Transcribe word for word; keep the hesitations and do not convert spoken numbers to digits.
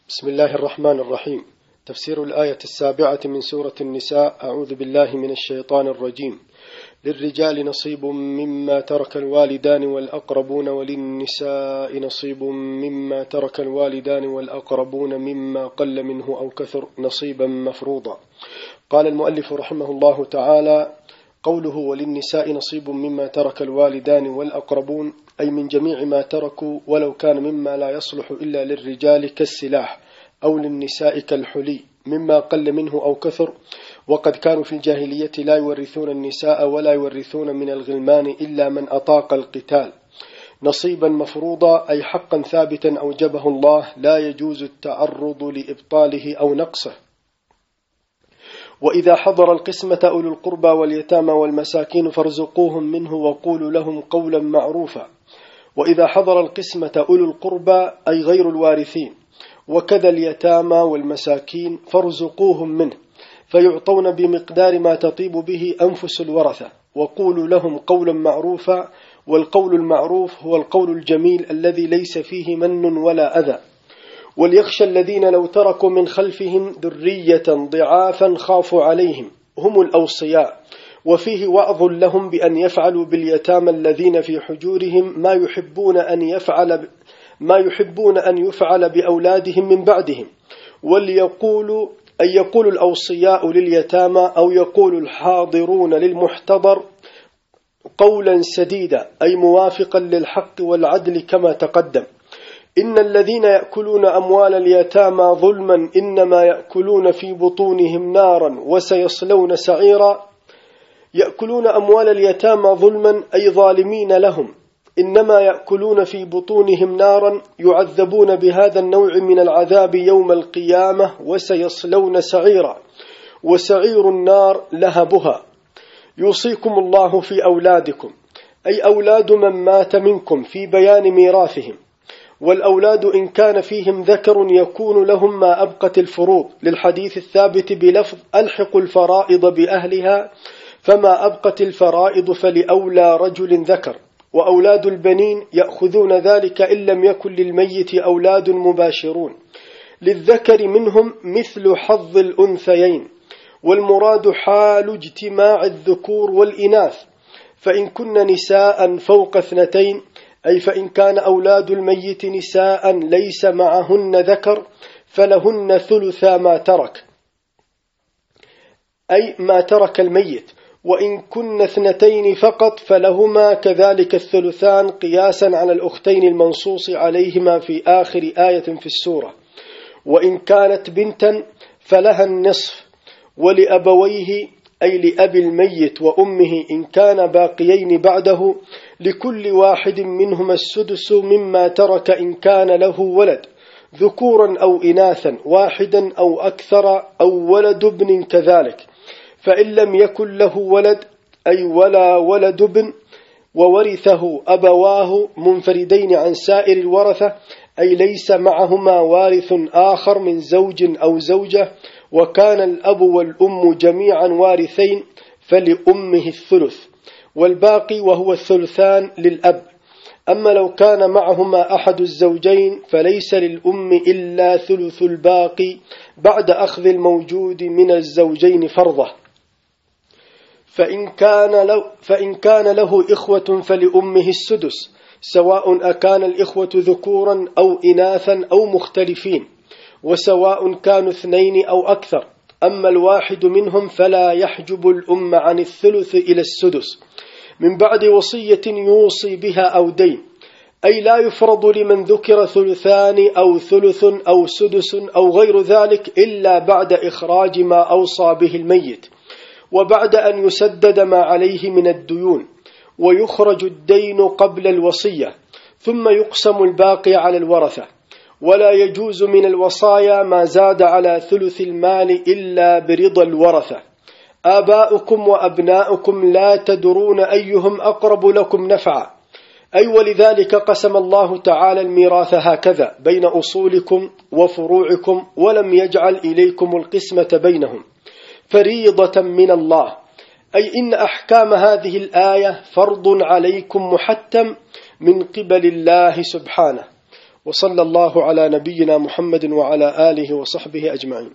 بسم الله الرحمن الرحيم. تفسير الآية السابعة من سورة النساء. أعوذ بالله من الشيطان الرجيم. للرجال نصيب مما ترك الوالدان والأقربون وللنساء نصيب مما ترك الوالدان والأقربون مما قل منه أو كثر نصيبا مفروضا. قال المؤلف رحمه الله تعالى: قوله وللنساء نصيب مما ترك الوالدان والأقربون أي من جميع ما تركوا، ولو كان مما لا يصلح إلا للرجال كالسلاح، أو للنساء كالحلي مما قل منه أو كثر. وقد كانوا في الجاهلية لا يورثون النساء ولا يورثون من الغلمان إلا من أطاق القتال. نصيبا مفروضا أي حقا ثابتا أوجبه الله لا يجوز التعرض لإبطاله أو نقصه. وإذا حضر القسمة أولو القربى واليتامى والمساكين فارزقوهم منه وقولوا لهم قولا معروفا. وإذا حضر القسمة أولو القربى أي غير الوارثين، وكذا اليتامى والمساكين فارزقوهم منه، فيعطون بمقدار ما تطيب به أنفس الورثة. وقولوا لهم قولا معروفا، والقول المعروف هو القول الجميل الذي ليس فيه من ولا أذى. وليخشى الذين لو تركوا من خلفهم ذرية ضعافا خافوا عليهم هم الأوصياء. وفيه وعظ لهم بأن يفعلوا باليتامى الذين في حجورهم ما يحبون أن يفعل ما يحبون أن يفعل بأولادهم من بعدهم. وليقولوا أن يقول الأوصياء لليتامى أو يقول الحاضرون للمحتضر قولا سديدا أي موافقا للحق والعدل كما تقدم. إن الذين يأكلون أموال اليتامى ظلما إنما يأكلون في بطونهم نارا وسيصلون سعيرا. يأكلون أموال اليتامى ظلما أي ظالمين لهم، إنما يأكلون في بطونهم نارا يعذبون بهذا النوع من العذاب يوم القيامة وسيصلون سعيرا. وسعير النار لهبها. يوصيكم الله في أولادكم أي أولاد من مات منكم في بيان ميراثهم. والأولاد إن كان فيهم ذكر يكون لهم ما أبقت الفروض، للحديث الثابت بلفظ ألحق الفرائض بأهلها، فما أبقت الفرائض فلأولى رجل ذكر. وأولاد البنين يأخذون ذلك إن لم يكن للميت أولاد مباشرون، للذكر منهم مثل حظ الأنثيين. والمراد حال اجتماع الذكور والإناث، فإن كن نساء فوق اثنتين أي فإن كان أولاد الميت نساء ليس معهن ذكر فلهن ثلثا ما ترك أي ما ترك الميت. وإن كن اثنتين فقط فلهما كذلك الثلثان قياسا على الأختين المنصوص عليهما في آخر آية في السورة. وإن كانت بنتا فلها النصف. ولأبويه أي لأبي الميت وأمه إن كان باقيين بعده لكل واحد منهما السدس مما ترك إن كان له ولد ذكورا أو إناثا واحدا أو أكثر أو ولد ابن كذلك. فإن لم يكن له ولد أي ولا ولد ابن وورثه أبواه منفردين عن سائر الورثة أي ليس معهما وارث آخر من زوج أو زوجة، وكان الأب والأم جميعا وارثين فلأمه الثلث، والباقي وهو الثلثان للأب. أما لو كان معهما أحد الزوجين فليس للأم إلا ثلث الباقي بعد أخذ الموجود من الزوجين فرضه. فإن كان له, فإن كان له إخوة فلأمه السدس، سواء أكان الإخوة ذكورا أو إناثا أو مختلفين، وسواء كانوا اثنين أو أكثر. أما الواحد منهم فلا يحجب الأم عن الثلث إلى السدس من بعد وصية يوصي بها أو دين، أي لا يفرض لمن ذكر ثلثان أو ثلث أو سدس أو غير ذلك إلا بعد إخراج ما أوصى به الميت، وبعد أن يسدد ما عليه من الديون، ويخرج الدين قبل الوصية، ثم يقسم الباقي على الورثة. ولا يجوز من الوصايا ما زاد على ثلث المال إلا برضا الورثة. آباؤكم وأبناؤكم لا تدرون أيهم أقرب لكم نفعا، أي ولذلك قسم الله تعالى الميراث هكذا بين أصولكم وفروعكم، ولم يجعل إليكم القسمة بينهم، فريضة من الله. أي إن أحكام هذه الآية فرض عليكم محتم من قبل الله سبحانه. وصلى الله على نبينا محمد وعلى آله وصحبه أجمعين.